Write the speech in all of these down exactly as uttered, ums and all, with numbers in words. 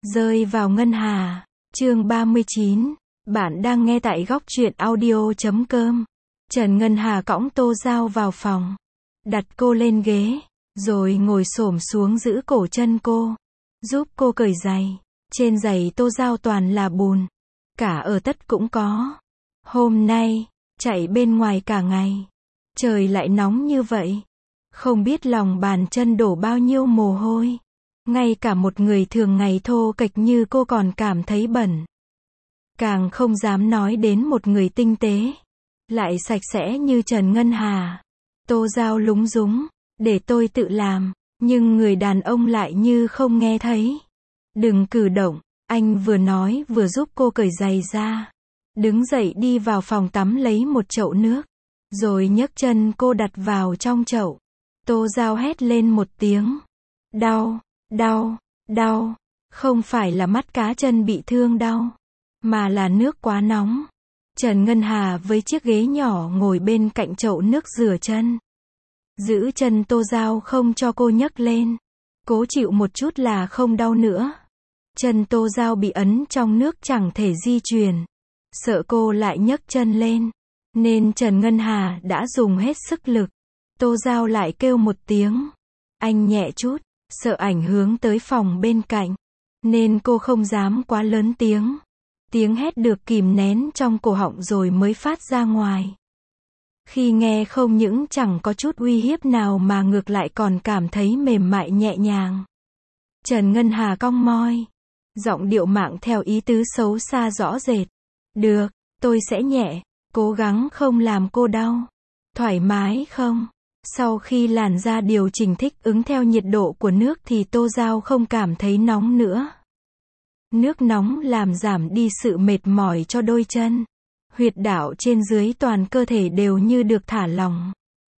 Rơi vào ngân hà. Chương ba mươi chín. Bạn đang nghe tại góc truyện audio chấm com. Trần Ngân Hà cõng Tô Giao vào phòng, đặt cô lên ghế, rồi ngồi xổm xuống giữ cổ chân cô, giúp cô cởi giày. Trên giày Tô Giao toàn là bùn, cả ở tất cũng có. Hôm nay, chạy bên ngoài cả ngày, trời lại nóng như vậy, không biết lòng bàn chân đổ bao nhiêu mồ hôi. Ngay cả một người thường ngày thô kệch như cô còn cảm thấy bẩn. Càng không dám nói đến một người tinh tế, lại sạch sẽ như Trần Ngân Hà. Tô Giao lúng rúng, để tôi tự làm, nhưng người đàn ông lại như không nghe thấy. Đừng cử động, anh vừa nói vừa giúp cô cởi giày ra. Đứng dậy đi vào phòng tắm lấy một chậu nước, rồi nhấc chân cô đặt vào trong chậu. Tô Giao hét lên một tiếng. Đau, đau, đau, không phải là mắt cá chân bị thương đau, mà là nước quá nóng. Trần Ngân Hà với chiếc ghế nhỏ ngồi bên cạnh chậu nước rửa chân, giữ chân Tô Giao không cho cô nhấc lên. Cố chịu một chút là không đau nữa. Chân Tô Giao bị ấn trong nước chẳng thể di chuyển. Sợ cô lại nhấc chân lên, nên Trần Ngân Hà đã dùng hết sức lực. Tô Giao lại kêu một tiếng. Anh nhẹ chút, sợ ảnh hưởng tới phòng bên cạnh, nên cô không dám quá lớn tiếng. Tiếng hét được kìm nén trong cổ họng rồi mới phát ra ngoài. Khi nghe không những chẳng có chút uy hiếp nào mà ngược lại còn cảm thấy mềm mại nhẹ nhàng. Trần Ngân Hà cong môi, giọng điệu mạng theo ý tứ xấu xa rõ rệt. Được, tôi sẽ nhẹ, cố gắng không làm cô đau. Thoải mái không? Sau khi làn da điều chỉnh thích ứng theo nhiệt độ của nước thì Tô Giao không cảm thấy nóng nữa. Nước nóng làm giảm đi sự mệt mỏi cho đôi chân. Huyệt đạo trên dưới toàn cơ thể đều như được thả lỏng.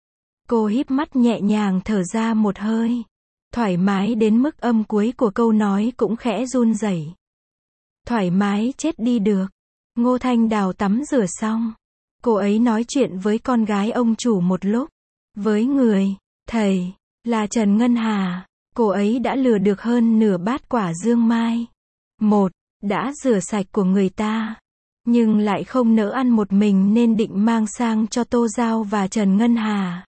Cô híp mắt nhẹ nhàng thở ra một hơi. Thoải mái đến mức âm cuối của câu nói cũng khẽ run rẩy. Thoải mái chết đi được. Ngô Thanh Đào tắm rửa xong, cô ấy nói chuyện với con gái ông chủ một lúc. Với người, thầy, là Trần Ngân Hà, cô ấy đã lừa được hơn nửa bát quả dương mai. Một, đã rửa sạch của người ta, nhưng lại không nỡ ăn một mình nên định mang sang cho Tô Giao và Trần Ngân Hà.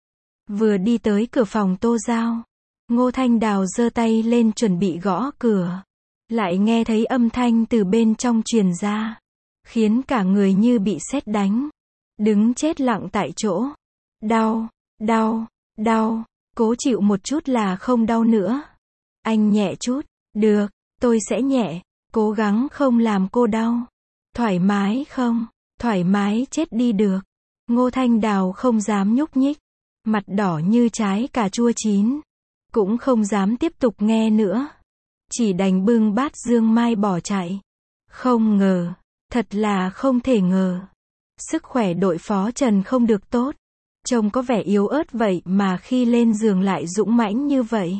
Vừa đi tới cửa phòng Tô Giao, Ngô Thanh Đào giơ tay lên chuẩn bị gõ cửa. Lại nghe thấy âm thanh từ bên trong truyền ra, khiến cả người như bị sét đánh. Đứng chết lặng tại chỗ. Đau, đau, đau, cố chịu một chút là không đau nữa. Anh nhẹ chút. Được, tôi sẽ nhẹ, cố gắng không làm cô đau. Thoải mái không? Thoải mái chết đi được. Ngô Thanh Đào không dám nhúc nhích, mặt đỏ như trái cà chua chín, cũng không dám tiếp tục nghe nữa, chỉ đành bưng bát dương mai bỏ chạy. Không ngờ, thật là không thể ngờ, sức khỏe đội phó Trần không được tốt, trông có vẻ yếu ớt vậy mà khi lên giường lại dũng mãnh như vậy.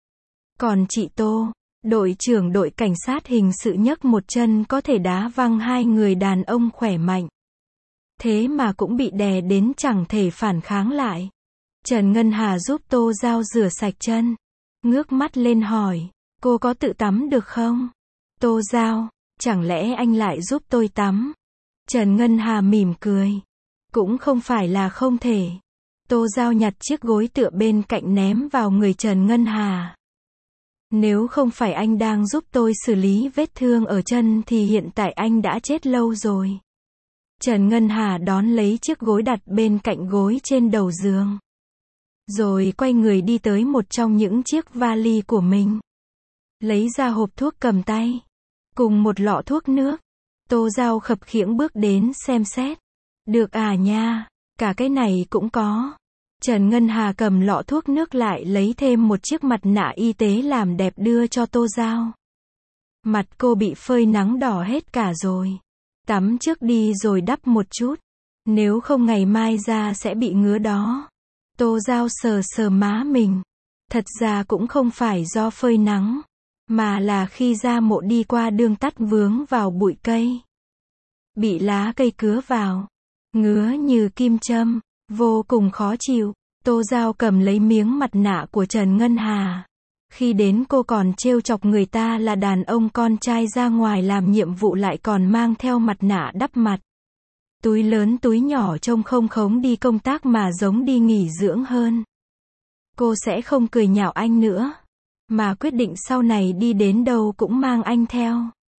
Còn chị Tô, đội trưởng đội cảnh sát hình sự nhấc một chân có thể đá văng hai người đàn ông khỏe mạnh. Thế mà cũng bị đè đến chẳng thể phản kháng lại. Trần Ngân Hà giúp Tô Giao rửa sạch chân, ngước mắt lên hỏi, cô có tự tắm được không? Tô Giao, chẳng lẽ anh lại giúp tôi tắm? Trần Ngân Hà mỉm cười, cũng không phải là không thể. Tô Giao nhặt chiếc gối tựa bên cạnh ném vào người Trần Ngân Hà. Nếu không phải anh đang giúp tôi xử lý vết thương ở chân thì hiện tại anh đã chết lâu rồi. Trần Ngân Hà đón lấy chiếc gối đặt bên cạnh gối trên đầu giường, rồi quay người đi tới một trong những chiếc vali của mình, lấy ra hộp thuốc cầm tay, cùng một lọ thuốc nước. Tô Giao khập khiễng bước đến xem xét. Được à nha, cả cái này cũng có. Trần Ngân Hà cầm lọ thuốc nước lại lấy thêm một chiếc mặt nạ y tế làm đẹp đưa cho Tô Giao. Mặt cô bị phơi nắng đỏ hết cả rồi. Tắm trước đi rồi đắp một chút, nếu không ngày mai da sẽ bị ngứa đó. Tô Giao sờ sờ má mình. Thật ra cũng không phải do phơi nắng, mà là khi da mộ đi qua đường tắt vướng vào bụi cây, bị lá cây cứa vào, ngứa như kim châm, vô cùng khó chịu. Tô Giao cầm lấy miếng mặt nạ của Trần Ngân Hà, Khi đến cô còn trêu chọc người ta là đàn ông con trai ra ngoài làm nhiệm vụ lại còn mang theo mặt nạ đắp mặt. Túi lớn túi nhỏ trông không khống đi công tác mà giống đi nghỉ dưỡng hơn. Cô sẽ không cười nhạo anh nữa, mà quyết định sau này đi đến đâu cũng mang anh theo.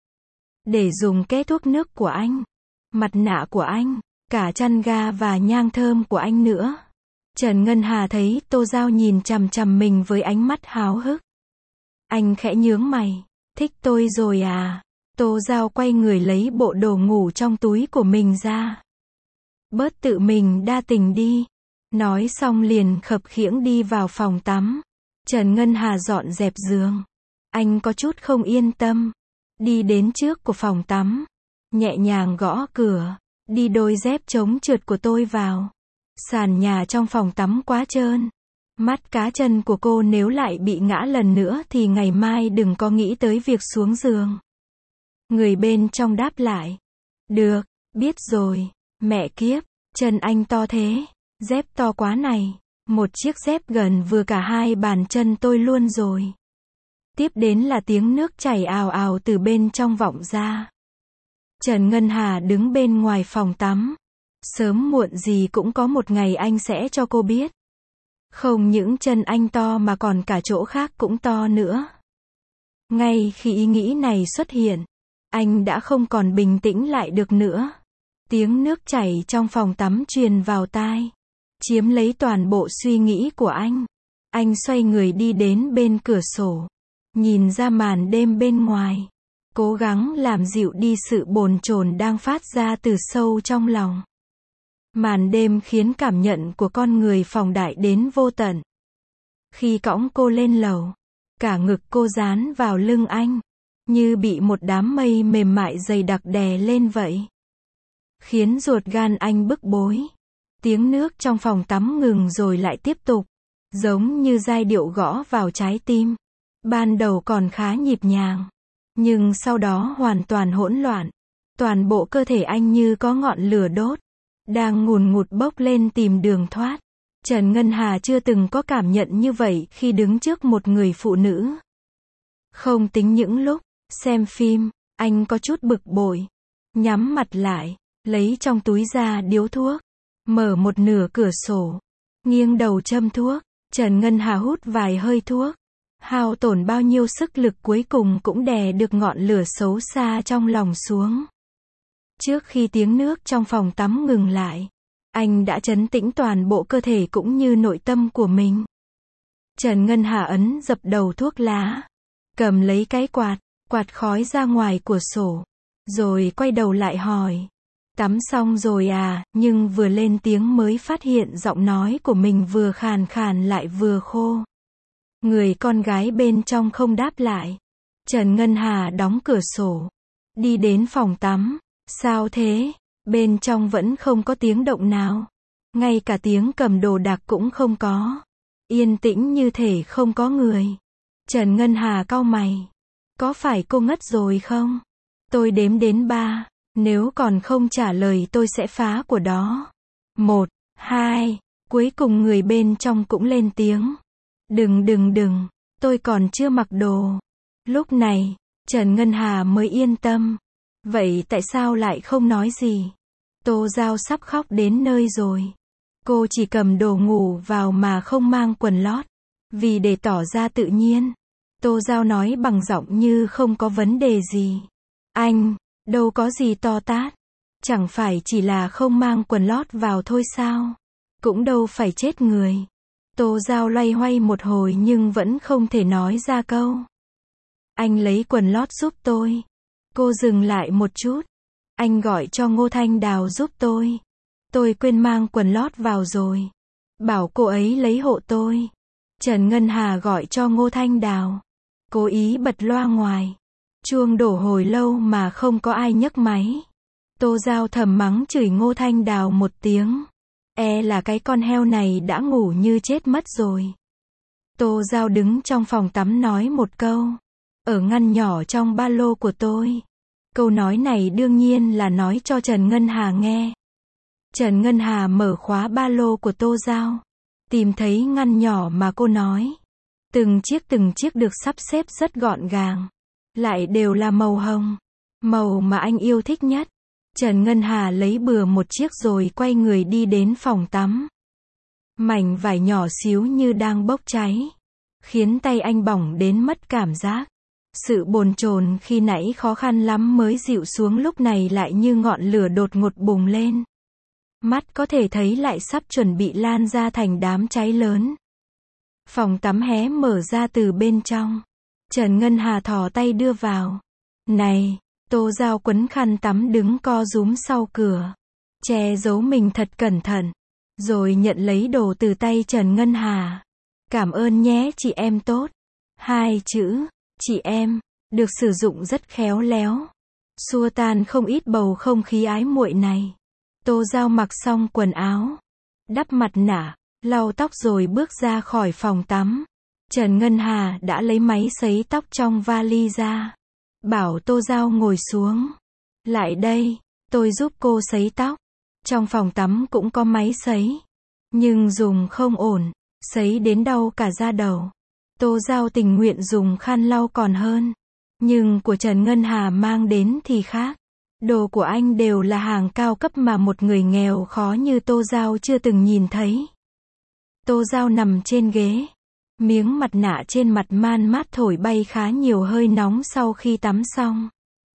Để dùng cái thuốc nước của anh, mặt nạ của anh, cả chăn ga và nhang thơm của anh nữa. Trần Ngân Hà thấy Tô Giao nhìn chằm chằm mình với ánh mắt háo hức. Anh khẽ nhướng mày, thích tôi rồi à? Tô Giao quay người lấy bộ đồ ngủ trong túi của mình ra. Bớt tự mình đa tình đi. Nói xong liền khập khiễng đi vào phòng tắm. Trần Ngân Hà dọn dẹp giường. Anh có chút không yên tâm. Đi đến trước của phòng tắm. Nhẹ nhàng gõ cửa. Đi đôi dép chống trượt của tôi vào. Sàn nhà trong phòng tắm quá trơn. Mắt cá chân của cô nếu lại bị ngã lần nữa thì ngày mai đừng có nghĩ tới việc xuống giường. Người bên trong đáp lại. Được, biết rồi. Mẹ kiếp, chân anh to thế. Dép to quá này. Một chiếc dép gần vừa cả hai bàn chân tôi luôn rồi. Tiếp đến là tiếng nước chảy ào ào từ bên trong vọng ra. Trần Ngân Hà đứng bên ngoài phòng tắm. Sớm muộn gì cũng có một ngày anh sẽ cho cô biết. Không những chân anh to mà còn cả chỗ khác cũng to nữa. Ngay khi ý nghĩ này xuất hiện, anh đã không còn bình tĩnh lại được nữa. Tiếng nước chảy trong phòng tắm truyền vào tai, chiếm lấy toàn bộ suy nghĩ của anh. Anh xoay người đi đến bên cửa sổ, nhìn ra màn đêm bên ngoài, cố gắng làm dịu đi sự bồn chồn đang phát ra từ sâu trong lòng. Màn đêm khiến cảm nhận của con người phóng đại đến vô tận. Khi cõng cô lên lầu, cả ngực cô dán vào lưng anh, như bị một đám mây mềm mại dày đặc đè lên vậy. Khiến ruột gan anh bức bối. Tiếng nước trong phòng tắm ngừng rồi lại tiếp tục, giống như giai điệu gõ vào trái tim. Ban đầu còn khá nhịp nhàng, nhưng sau đó hoàn toàn hỗn loạn. Toàn bộ cơ thể anh như có ngọn lửa đốt, đang ngùn ngụt bốc lên tìm đường thoát. Trần Ngân Hà chưa từng có cảm nhận như vậy khi đứng trước một người phụ nữ. Không tính những lúc xem phim, anh có chút bực bội. Nhắm mặt lại, lấy trong túi ra điếu thuốc, mở một nửa cửa sổ, nghiêng đầu châm thuốc. Trần Ngân Hà hút vài hơi thuốc, hao tổn bao nhiêu sức lực cuối cùng cũng đè được ngọn lửa xấu xa trong lòng xuống. Trước khi tiếng nước trong phòng tắm ngừng lại, anh đã trấn tĩnh toàn bộ cơ thể cũng như nội tâm của mình. Trần Ngân Hà ấn dập đầu thuốc lá, cầm lấy cái quạt, quạt khói ra ngoài cửa sổ, rồi quay đầu lại hỏi. Tắm xong rồi à? Nhưng vừa lên tiếng mới phát hiện giọng nói của mình vừa khàn khàn lại vừa khô. Người con gái bên trong không đáp lại. Trần Ngân Hà đóng cửa sổ, đi đến phòng tắm. Sao thế? Bên trong vẫn không có tiếng động nào. Ngay cả tiếng cầm đồ đạc cũng không có. Yên tĩnh như thể không có người. Trần Ngân Hà cau mày. Có phải cô ngất rồi không? Tôi đếm đến ba. Nếu còn không trả lời tôi sẽ phá của đó. Một, hai. Cuối cùng người bên trong cũng lên tiếng. Đừng đừng đừng. Tôi còn chưa mặc đồ. Lúc này, Trần Ngân Hà mới yên tâm. Vậy tại sao lại không nói gì? Tô Giao sắp khóc đến nơi rồi. Cô chỉ cầm đồ ngủ vào mà không mang quần lót. Vì để tỏ ra tự nhiên, Tô Giao nói bằng giọng như không có vấn đề gì. Anh, đâu có gì to tát. Chẳng phải chỉ là không mang quần lót vào thôi sao? Cũng đâu phải chết người. Tô Giao loay hoay một hồi nhưng vẫn không thể nói ra câu. Anh lấy quần lót giúp tôi. Cô dừng lại một chút. Anh gọi cho Ngô Thanh Đào giúp tôi. Tôi quên mang quần lót vào rồi. Bảo cô ấy lấy hộ tôi. Trần Ngân Hà gọi cho Ngô Thanh Đào. Cố ý bật loa ngoài. Chuông đổ hồi lâu mà không có ai nhấc máy. Tô Giao thầm mắng chửi Ngô Thanh Đào một tiếng. E là cái con heo này đã ngủ như chết mất rồi. Tô Giao đứng trong phòng tắm nói một câu. Ở ngăn nhỏ trong ba lô của tôi. Câu nói này đương nhiên là nói cho Trần Ngân Hà nghe. Trần Ngân Hà mở khóa ba lô của Tô Giao. Tìm thấy ngăn nhỏ mà cô nói. Từng chiếc từng chiếc được sắp xếp rất gọn gàng. Lại đều là màu hồng. Màu mà anh yêu thích nhất. Trần Ngân Hà lấy bừa một chiếc rồi quay người đi đến phòng tắm. Mảnh vải nhỏ xíu như đang bốc cháy. Khiến tay anh bỏng đến mất cảm giác. Sự bồn chồn khi nãy khó khăn lắm mới dịu xuống lúc này lại như ngọn lửa đột ngột bùng lên. Mắt có thể thấy lại sắp chuẩn bị lan ra thành đám cháy lớn. Phòng tắm hé mở ra từ bên trong. Trần Ngân Hà thò tay đưa vào. Này, Tô Giao quấn khăn tắm đứng co rúm sau cửa. Che giấu mình thật cẩn thận. Rồi nhận lấy đồ từ tay Trần Ngân Hà. Cảm ơn nhé chị em tốt. Hai chữ, chị em, được sử dụng rất khéo léo. Xua tan không ít bầu không khí ái muội này. Tô Giao mặc xong quần áo. Đắp mặt nạ, lau tóc rồi bước ra khỏi phòng tắm. Trần Ngân Hà đã lấy máy sấy tóc trong vali ra. Bảo Tô Giao ngồi xuống. Lại đây, tôi giúp cô sấy tóc. Trong phòng tắm cũng có máy sấy. Nhưng dùng không ổn, sấy đến đau cả da đầu. Tô Giao tình nguyện dùng khăn lau còn hơn. Nhưng của Trần Ngân Hà mang đến thì khác. Đồ của anh đều là hàng cao cấp mà một người nghèo khó như Tô Giao chưa từng nhìn thấy. Tô Giao nằm trên ghế. Miếng mặt nạ trên mặt man mát thổi bay khá nhiều hơi nóng sau khi tắm xong.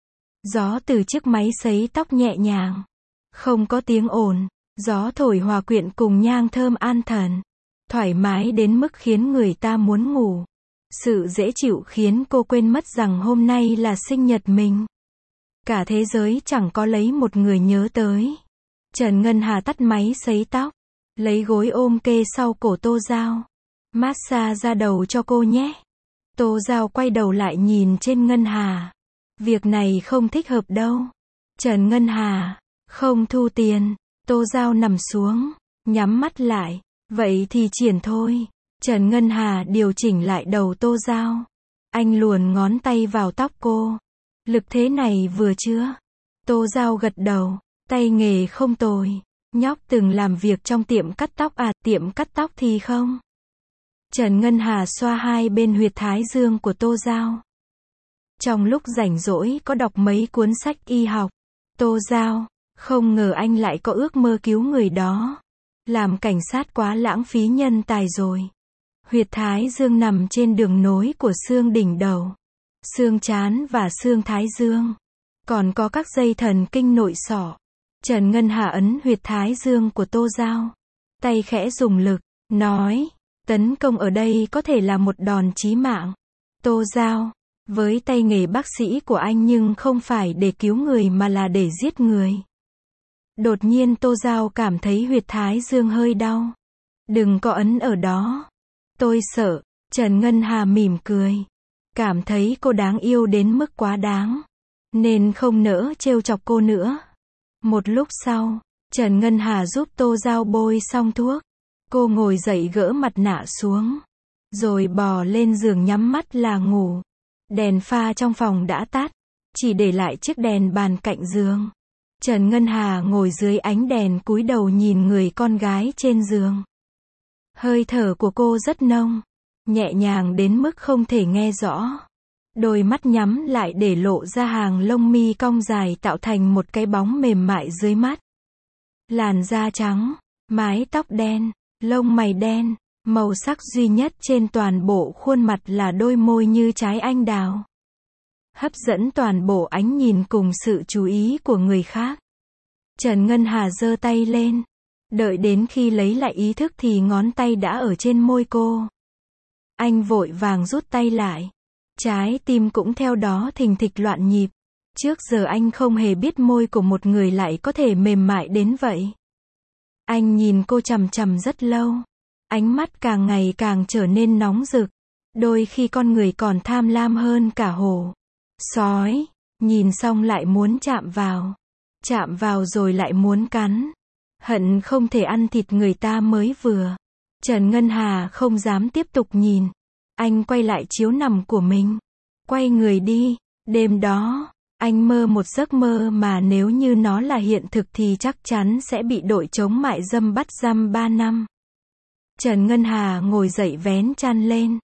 Gió từ chiếc máy sấy tóc nhẹ nhàng. Không có tiếng ồn. Gió thổi hòa quyện cùng nhang thơm an thần. Thoải mái đến mức khiến người ta muốn ngủ. Sự dễ chịu khiến cô quên mất rằng hôm nay là sinh nhật mình. Cả thế giới chẳng có lấy một người nhớ tới. Trần Ngân Hà tắt máy sấy tóc. Lấy gối ôm kê sau cổ Tô Giao. Massage ra đầu cho cô nhé. Tô Giao quay đầu lại nhìn trên Ngân Hà. Việc này không thích hợp đâu. Trần Ngân Hà, không thu tiền. Tô Giao nằm xuống, nhắm mắt lại. Vậy thì triển thôi. Trần Ngân Hà điều chỉnh lại đầu Tô Giao. Anh luồn ngón tay vào tóc cô. Lực thế này vừa chưa? Tô Giao gật đầu. Tay nghề không tồi. Nhóc từng làm việc trong tiệm cắt tóc à? Tiệm cắt tóc thì không. Trần Ngân Hà xoa hai bên huyệt thái dương của Tô Giao. Trong lúc rảnh rỗi có đọc mấy cuốn sách y học. Tô Giao, không ngờ anh lại có ước mơ cứu người đó. Làm cảnh sát quá lãng phí nhân tài rồi. Huyệt thái dương nằm trên đường nối của xương đỉnh đầu, xương trán và xương thái dương. Còn có các dây thần kinh nội sọ. Trần Ngân Hà ấn huyệt thái dương của Tô Giao. Tay khẽ dùng lực, nói, tấn công ở đây có thể là một đòn chí mạng. Tô Giao, với tay nghề bác sĩ của anh nhưng không phải để cứu người mà là để giết người. Đột nhiên Tô Giao cảm thấy huyệt thái dương hơi đau. Đừng có ấn ở đó. Tôi sợ. Trần Ngân Hà mỉm cười. Cảm thấy cô đáng yêu đến mức quá đáng. Nên không nỡ trêu chọc cô nữa. Một lúc sau, Trần Ngân Hà giúp Tô Giao bôi xong thuốc. Cô ngồi dậy gỡ mặt nạ xuống. Rồi bò lên giường nhắm mắt là ngủ. Đèn pha trong phòng đã tắt. Chỉ để lại chiếc đèn bàn cạnh giường. Trần Ngân Hà ngồi dưới ánh đèn cúi đầu nhìn người con gái trên giường. Hơi thở của cô rất nông. Nhẹ nhàng đến mức không thể nghe rõ. Đôi mắt nhắm lại để lộ ra hàng lông mi cong dài tạo thành một cái bóng mềm mại dưới mắt. Làn da trắng, mái tóc đen, lông mày đen, màu sắc duy nhất trên toàn bộ khuôn mặt là đôi môi như trái anh đào. Hấp dẫn toàn bộ ánh nhìn cùng sự chú ý của người khác. Trần Ngân Hà giơ tay lên. Đợi đến khi lấy lại ý thức thì ngón tay đã ở trên môi cô. Anh vội vàng rút tay lại. Trái tim cũng theo đó thình thịch loạn nhịp. Trước giờ anh không hề biết môi của một người lại có thể mềm mại đến vậy. Anh nhìn cô chằm chằm rất lâu. Ánh mắt càng ngày càng trở nên nóng rực. Đôi khi con người còn tham lam hơn cả hổ. Sói, nhìn xong lại muốn chạm vào. Chạm vào rồi lại muốn cắn. Hận không thể ăn thịt người ta mới vừa. Trần Ngân Hà không dám tiếp tục nhìn. Anh quay lại chiếu nằm của mình. Quay người đi. Đêm đó, anh mơ một giấc mơ mà nếu như nó là hiện thực thì chắc chắn sẽ bị đội chống mại dâm bắt giam ba năm. Trần Ngân Hà ngồi dậy vén chăn lên.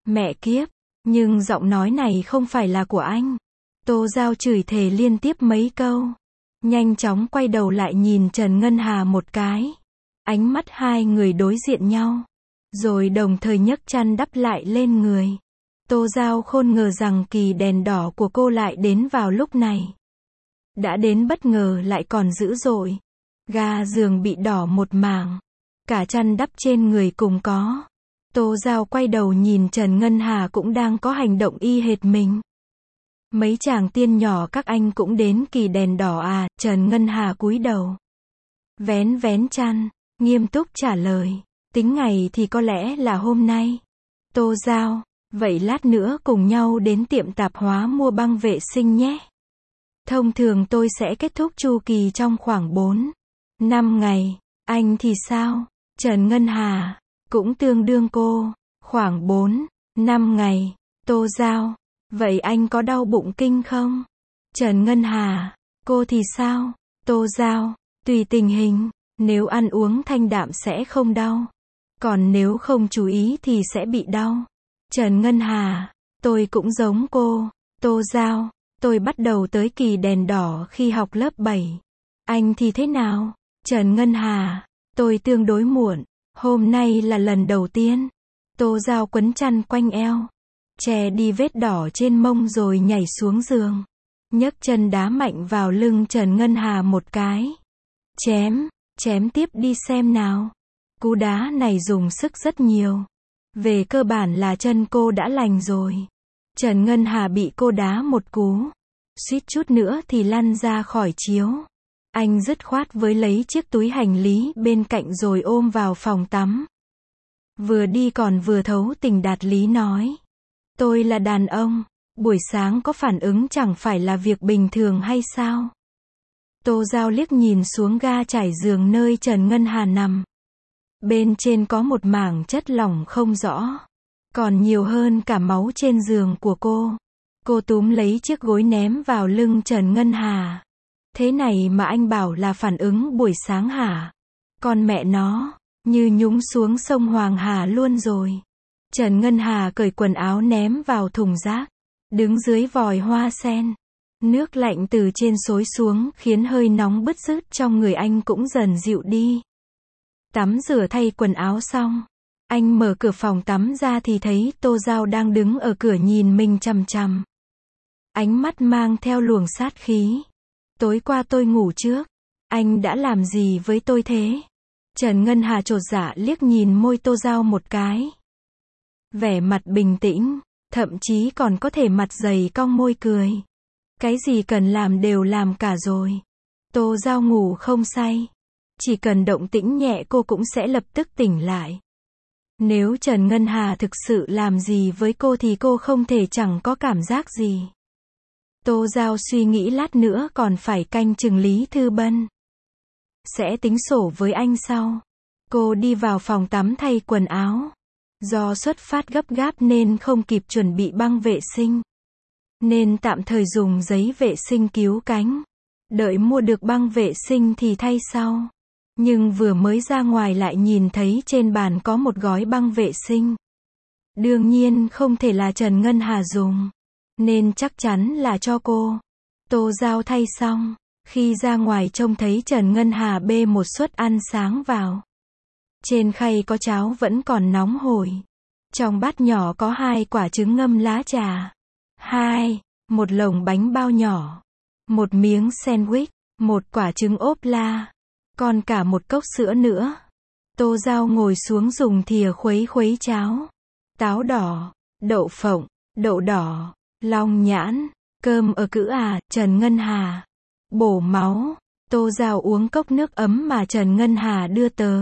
Mẹ kiếp, nhưng giọng nói này không phải là của anh. Tô Giao chửi thề liên tiếp mấy câu. Nhanh chóng quay đầu lại nhìn Trần Ngân Hà một cái. Ánh mắt hai người đối diện nhau. Rồi đồng thời nhấc chăn đắp lại lên người. Tô Giao không ngờ rằng kỳ đèn đỏ của cô lại đến vào lúc này. Đã đến bất ngờ lại còn dữ dội. Ga giường bị đỏ một mảng. Cả chăn đắp trên người cùng có. Tô Giao quay đầu nhìn Trần Ngân Hà cũng đang có hành động y hệt mình. Mấy chàng tiên nhỏ các anh cũng đến kỳ đèn đỏ à? Trần Ngân Hà cúi đầu. Vén vén chăn, nghiêm túc trả lời. Tính ngày thì có lẽ là hôm nay. Tô Giao, vậy lát nữa cùng nhau đến tiệm tạp hóa mua băng vệ sinh nhé. Thông thường tôi sẽ kết thúc chu kỳ trong khoảng bốn năm ngày. Anh thì sao? Trần Ngân Hà, cũng tương đương cô. Khoảng bốn năm ngày. Tô Giao, vậy anh có đau bụng kinh không? Trần Ngân Hà, cô thì sao? Tô Giao, tùy tình hình. Nếu ăn uống thanh đạm sẽ không đau. Còn nếu không chú ý thì sẽ bị đau. Trần Ngân Hà, tôi cũng giống cô. Tô Giao, tôi bắt đầu tới kỳ đèn đỏ khi học lớp bảy. Anh thì thế nào? Trần Ngân Hà, tôi tương đối muộn. Hôm nay là lần đầu tiên. Tô Giao quấn chăn quanh eo. Che đi vết đỏ trên mông rồi nhảy xuống giường. Nhấc chân đá mạnh vào lưng Trần Ngân Hà một cái. Chém, chém tiếp đi xem nào. Cú đá này dùng sức rất nhiều. Về cơ bản là chân cô đã lành rồi. Trần Ngân Hà bị cô đá một cú. Suýt chút nữa thì lăn ra khỏi chiếu. Anh dứt khoát với lấy chiếc túi hành lý bên cạnh rồi ôm vào phòng tắm. Vừa đi còn vừa thấu tình đạt lý nói. Tôi là đàn ông, buổi sáng có phản ứng chẳng phải là việc bình thường hay sao? Tô Giao liếc nhìn xuống ga trải giường nơi Trần Ngân Hà nằm. Bên trên có một mảng chất lỏng không rõ. Còn nhiều hơn cả máu trên giường của cô. Cô túm lấy chiếc gối ném vào lưng Trần Ngân Hà. Thế này mà anh bảo là phản ứng buổi sáng hả? Con mẹ nó, như nhúng xuống sông Hoàng Hà luôn rồi. Trần Ngân Hà cởi quần áo ném vào thùng rác. Đứng dưới vòi hoa sen. Nước lạnh từ trên xối xuống khiến hơi nóng bứt rứt trong người anh cũng dần dịu đi. Tắm rửa thay quần áo xong. Anh mở cửa phòng tắm ra thì thấy Tô Giao đang đứng ở cửa nhìn mình chằm chằm. Ánh mắt mang theo luồng sát khí. Tối qua tôi ngủ trước. Anh đã làm gì với tôi thế? Trần Ngân Hà chột dạ liếc nhìn môi Tô Giao một cái. Vẻ mặt bình tĩnh, thậm chí còn có thể mặt dày cong môi cười. Cái gì cần làm đều làm cả rồi. Tô Giao ngủ không say. Chỉ cần động tĩnh nhẹ cô cũng sẽ lập tức tỉnh lại. Nếu Trần Ngân Hà thực sự làm gì với cô thì cô không thể chẳng có cảm giác gì. Tô Giao suy nghĩ lát nữa còn phải canh chừng Lý Thư Bân. Sẽ tính sổ với anh sau. Cô đi vào phòng tắm thay quần áo. Do xuất phát gấp gáp nên không kịp chuẩn bị băng vệ sinh. Nên tạm thời dùng giấy vệ sinh cứu cánh. Đợi mua được băng vệ sinh thì thay sau. Nhưng vừa mới ra ngoài lại nhìn thấy trên bàn có một gói băng vệ sinh. Đương nhiên không thể là Trần Ngân Hà dùng. Nên chắc chắn là cho cô. Tô Giao thay xong. Khi ra ngoài trông thấy Trần Ngân Hà bê một suất ăn sáng vào. Trên khay có cháo vẫn còn nóng hổi. Trong bát nhỏ có hai quả trứng ngâm lá trà. Hai, một lồng bánh bao nhỏ. Một miếng sandwich. Một quả trứng ốp la. Còn cả một cốc sữa nữa. Tô Giao ngồi xuống dùng thìa khuấy khuấy cháo. Táo đỏ, đậu phộng, đậu đỏ, long nhãn, cơm ở cữ à? Trần Ngân Hà. Bổ máu. Tô Giao uống cốc nước ấm mà Trần Ngân Hà đưa tớ.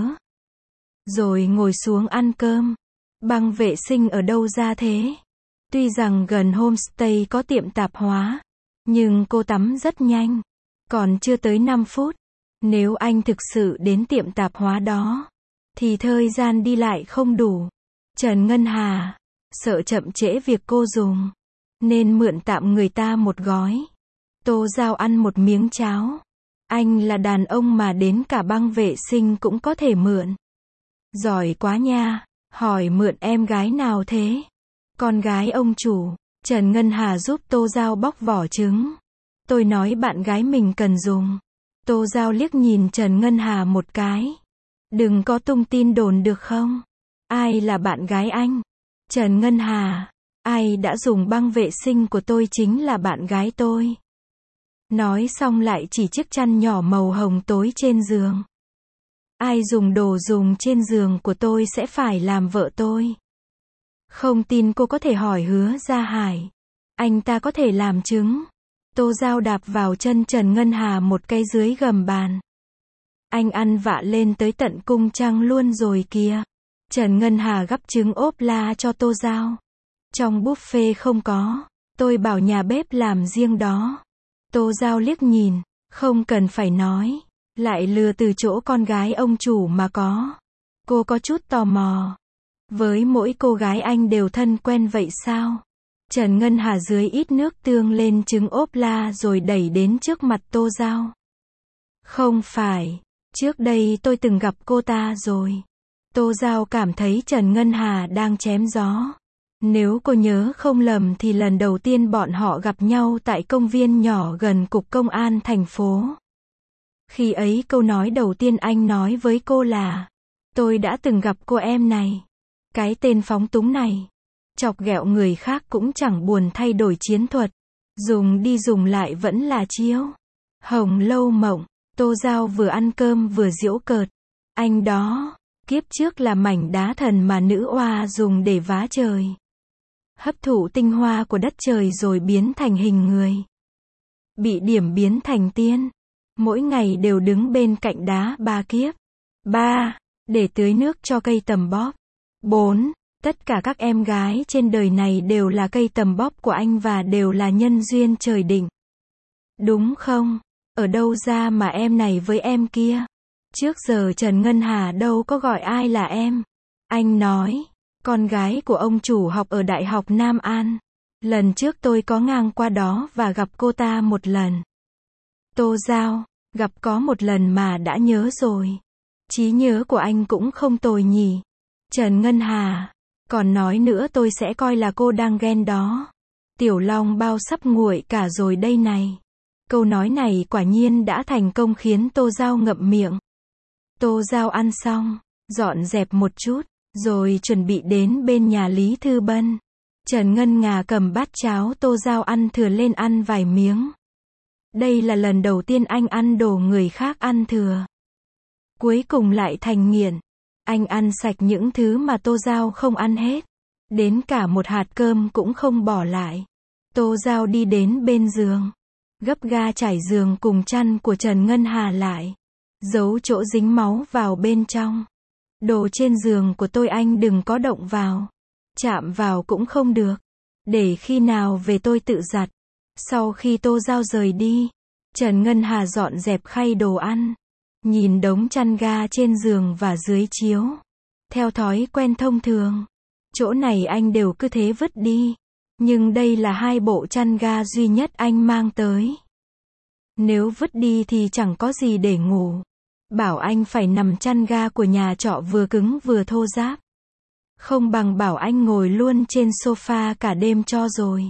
Rồi ngồi xuống ăn cơm. Băng vệ sinh ở đâu ra thế? Tuy rằng gần homestay có tiệm tạp hóa. Nhưng cô tắm rất nhanh. Còn chưa tới năm phút. Nếu anh thực sự đến tiệm tạp hóa đó. Thì thời gian đi lại không đủ. Trần Ngân Hà. Sợ chậm trễ việc cô dùng. Nên mượn tạm người ta một gói. Tô Giao ăn một miếng cháo. Anh là đàn ông mà đến cả băng vệ sinh cũng có thể mượn. Giỏi quá nha. Hỏi mượn em gái nào thế? Con gái ông chủ. Trần Ngân Hà giúp Tô Giao bóc vỏ trứng. Tôi nói bạn gái mình cần dùng. Tô Giao liếc nhìn Trần Ngân Hà một cái. Đừng có tung tin đồn được không? Ai là bạn gái anh? Trần Ngân Hà. Ai đã dùng băng vệ sinh của tôi chính là bạn gái tôi. Nói xong lại chỉ chiếc chăn nhỏ màu hồng tối trên giường. Ai dùng đồ dùng trên giường của tôi sẽ phải làm vợ tôi. Không tin cô có thể hỏi Hứa Gia Hải. Anh ta có thể làm chứng. Tô Giao đạp vào chân Trần Ngân Hà một cái dưới gầm bàn. Anh ăn vạ lên tới tận cung trăng luôn rồi kìa. Trần Ngân Hà gắp trứng ốp la cho Tô Giao. Trong buffet không có. Tôi bảo nhà bếp làm riêng đó. Tô Giao liếc nhìn. Không cần phải nói. Lại lừa từ chỗ con gái ông chủ mà có. Cô có chút tò mò. Với mỗi cô gái anh đều thân quen vậy sao? Trần Ngân Hà dưới ít nước tương lên trứng ốp la rồi đẩy đến trước mặt Tô Giao. Không phải. Trước đây tôi từng gặp cô ta rồi. Tô Giao cảm thấy Trần Ngân Hà đang chém gió. Nếu cô nhớ không lầm thì lần đầu tiên bọn họ gặp nhau tại công viên nhỏ gần cục công an thành phố. Khi ấy câu nói đầu tiên anh nói với cô là: tôi đã từng gặp cô em này. Cái tên phóng túng này. Chọc ghẹo người khác cũng chẳng buồn thay đổi chiến thuật. Dùng đi dùng lại vẫn là chiêu. Hồng Lâu Mộng. Tô Giao vừa ăn cơm vừa giễu cợt. Anh đó. Kiếp trước là mảnh đá thần mà nữ oa dùng để vá trời. Hấp thụ tinh hoa của đất trời rồi biến thành hình người. Bị điểm biến thành tiên. Mỗi ngày đều đứng bên cạnh đá ba kiếp. Ba. Để tưới nước cho cây tầm bóp. Bốn. Tất cả các em gái trên đời này đều là cây tầm bóp của anh và đều là nhân duyên trời định. Đúng không? Ở đâu ra mà em này với em kia? Trước giờ Trần Ngân Hà đâu có gọi ai là em. Anh nói, con gái của ông chủ học ở Đại học Nam An. Lần trước tôi có ngang qua đó và gặp cô ta một lần. Tô Giao, gặp có một lần mà đã nhớ rồi. Trí nhớ của anh cũng không tồi nhỉ. Trần Ngân Hà, còn nói nữa tôi sẽ coi là cô đang ghen đó. Tiểu Long bao sắp nguội cả rồi đây này. Câu nói này quả nhiên đã thành công khiến Tô Giao ngậm miệng. Tô Giao ăn xong, dọn dẹp một chút, rồi chuẩn bị đến bên nhà Lý Thư Bân. Trần Ngân Nga cầm bát cháo Tô Giao ăn thừa lên ăn vài miếng. Đây là lần đầu tiên anh ăn đồ người khác ăn thừa. Cuối cùng lại thành nghiện. Anh ăn sạch những thứ mà Tô Giao không ăn hết. Đến cả một hạt cơm cũng không bỏ lại. Tô Giao đi đến bên giường. Gấp ga trải giường cùng chăn của Trần Ngân Hà lại. Giấu chỗ dính máu vào bên trong. Đồ trên giường của tôi anh đừng có động vào. Chạm vào cũng không được. Để khi nào về tôi tự giặt. Sau khi Tô Giao rời đi, Trần Ngân Hà dọn dẹp khay đồ ăn. Nhìn đống chăn ga trên giường và dưới chiếu. Theo thói quen thông thường, chỗ này anh đều cứ thế vứt đi. Nhưng đây là hai bộ chăn ga duy nhất anh mang tới. Nếu vứt đi thì chẳng có gì để ngủ. Bảo anh phải nằm chăn ga của nhà trọ vừa cứng vừa thô ráp. Không bằng bảo anh ngồi luôn trên sofa cả đêm cho rồi.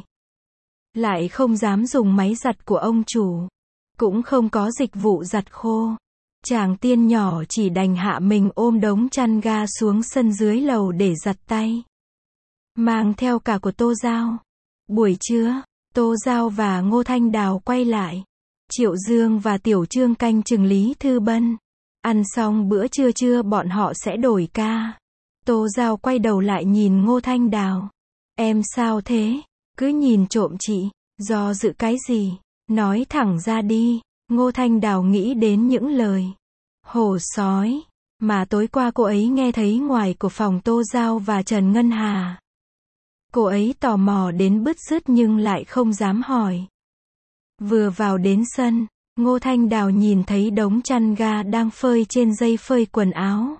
Lại không dám dùng máy giặt của ông chủ. Cũng không có dịch vụ giặt khô. Chàng tiên nhỏ chỉ đành hạ mình ôm đống chăn ga xuống sân dưới lầu để giặt tay. Mang theo cả của Tô Giao. Buổi trưa, Tô Giao và Ngô Thanh Đào quay lại. Triệu Dương và Tiểu Trương canh chừng Lý Thư Bân. Ăn xong bữa trưa trưa bọn họ sẽ đổi ca. Tô Giao quay đầu lại nhìn Ngô Thanh Đào. Em sao thế? Cứ nhìn trộm chị. Do dự cái gì? Nói thẳng ra đi. Ngô Thanh Đào nghĩ đến những lời hổ sói mà tối qua cô ấy nghe thấy ngoài của phòng Tô Giao và Trần Ngân Hà. Cô ấy tò mò đến bứt rứt nhưng lại không dám hỏi. Vừa vào đến sân, Ngô Thanh Đào nhìn thấy đống chăn ga đang phơi trên dây phơi quần áo.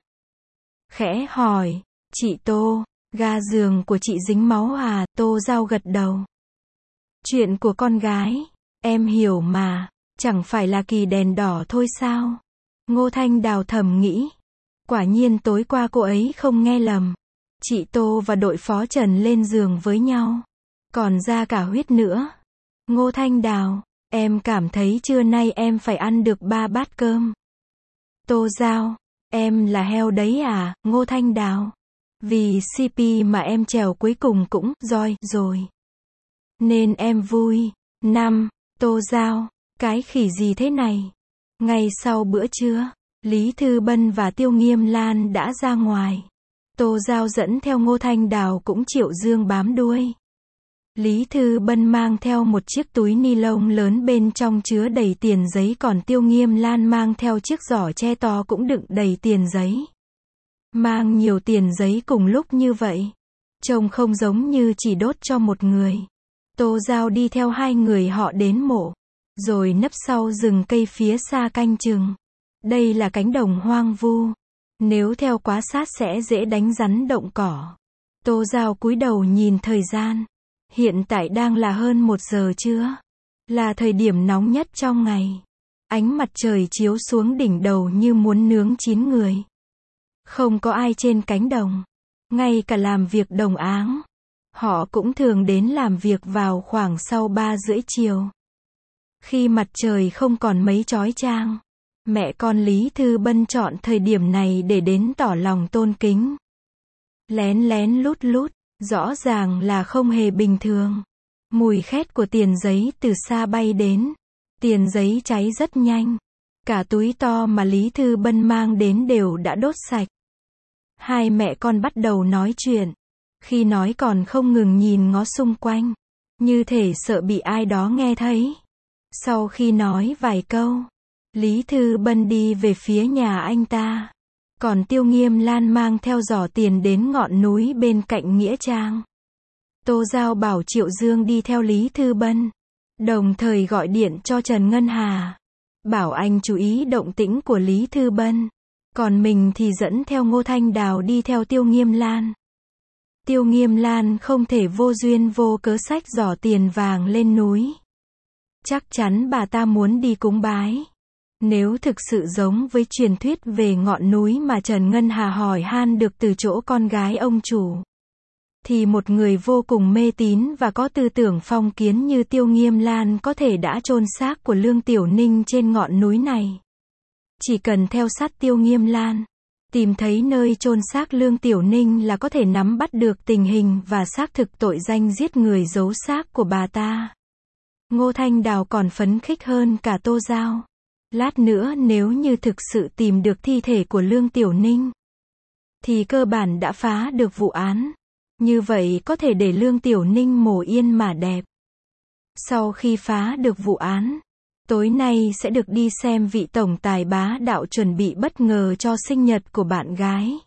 Khẽ hỏi, chị Tô, ga giường của chị dính máu à? Tô Giao gật đầu. Chuyện của con gái, em hiểu mà, chẳng phải là kỳ đèn đỏ thôi sao? Ngô Thanh Đào thầm nghĩ. Quả nhiên tối qua cô ấy không nghe lầm. Chị Tô và đội phó Trần lên giường với nhau. Còn ra cả huyết nữa. Ngô Thanh Đào, em cảm thấy trưa nay em phải ăn được ba bát cơm. Tô Giao, em là heo đấy à, Ngô Thanh Đào. Vì xê pê mà em trèo cuối cùng cũng roi rồi. Nên em vui. Năm, Tô Giao, cái khỉ gì thế này? Ngay sau bữa trưa, Lý Thư Bân và Tiêu Nghiêm Lan đã ra ngoài. Tô Giao dẫn theo Ngô Thanh Đào cũng Triệu Dương bám đuôi. Lý Thư Bân mang theo một chiếc túi ni lông lớn bên trong chứa đầy tiền giấy, còn Tiêu Nghiêm Lan mang theo chiếc giỏ tre to cũng đựng đầy tiền giấy. Mang nhiều tiền giấy cùng lúc như vậy, trông không giống như chỉ đốt cho một người. Tô Giao đi theo hai người họ đến mộ, rồi nấp sau rừng cây phía xa canh chừng. Đây là cánh đồng hoang vu, nếu theo quá sát sẽ dễ đánh rắn động cỏ. Tô Giao cúi đầu nhìn thời gian. Hiện tại đang là hơn một giờ trưa, là thời điểm nóng nhất trong ngày. Ánh mặt trời chiếu xuống đỉnh đầu như muốn nướng chín người. Không có ai trên cánh đồng, ngay cả làm việc đồng áng. Họ cũng thường đến làm việc vào khoảng sau ba rưỡi chiều. Khi mặt trời không còn mấy chói chang, mẹ con Lý Thư Bân chọn thời điểm này để đến tỏ lòng tôn kính. Lén lén lút lút, rõ ràng là không hề bình thường. Mùi khét của tiền giấy từ xa bay đến. Tiền giấy cháy rất nhanh. Cả túi to mà Lý Thư Bân mang đến đều đã đốt sạch. Hai mẹ con bắt đầu nói chuyện. Khi nói còn không ngừng nhìn ngó xung quanh, như thể sợ bị ai đó nghe thấy. Sau khi nói vài câu, Lý Thư Bân đi về phía nhà anh ta. Còn Tiêu Nghiêm Lan mang theo giỏ tiền đến ngọn núi bên cạnh nghĩa trang. Tô Giao bảo Triệu Dương đi theo Lý Thư Bân, đồng thời gọi điện cho Trần Ngân Hà, bảo anh chú ý động tĩnh của Lý Thư Bân. Còn mình thì dẫn theo Ngô Thanh Đào đi theo Tiêu Nghiêm Lan. Tiêu Nghiêm Lan không thể vô duyên vô cớ xách giỏ tiền vàng lên núi. Chắc chắn bà ta muốn đi cúng bái. Nếu thực sự giống với truyền thuyết về ngọn núi mà Trần Ngân Hà hỏi han được từ chỗ con gái ông chủ, thì một người vô cùng mê tín và có tư tưởng phong kiến như Tiêu Nghiêm Lan có thể đã chôn xác của Lương Tiểu Ninh trên ngọn núi này. Chỉ cần theo sát Tiêu Nghiêm Lan, tìm thấy nơi chôn xác Lương Tiểu Ninh là có thể nắm bắt được tình hình và xác thực tội danh giết người giấu xác của bà ta. Ngô Thanh Đào còn phấn khích hơn cả Tô Giao. Lát nữa nếu như thực sự tìm được thi thể của Lương Tiểu Ninh, thì cơ bản đã phá được vụ án. Như vậy có thể để Lương Tiểu Ninh mồ yên mà đẹp. Sau khi phá được vụ án, tối nay sẽ được đi xem vị tổng tài bá đạo chuẩn bị bất ngờ cho sinh nhật của bạn gái.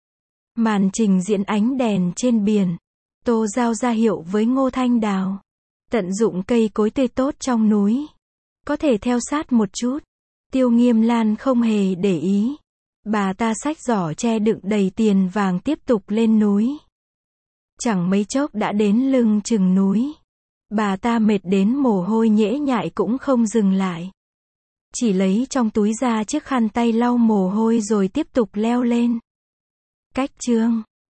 Màn trình diễn ánh đèn trên biển. Tô Giao ra hiệu với Ngô Thanh Đào. Tận dụng cây cối tươi tốt trong núi. Có thể theo sát một chút. Tiêu Nghiêm Lan không hề để ý. Bà ta xách giỏ tre đựng đầy tiền vàng tiếp tục lên núi. Chẳng mấy chốc đã đến lưng chừng núi. Bà ta mệt đến mồ hôi nhễ nhại cũng không dừng lại. Chỉ lấy trong túi ra chiếc khăn tay lau mồ hôi rồi tiếp tục leo lên. Cách chương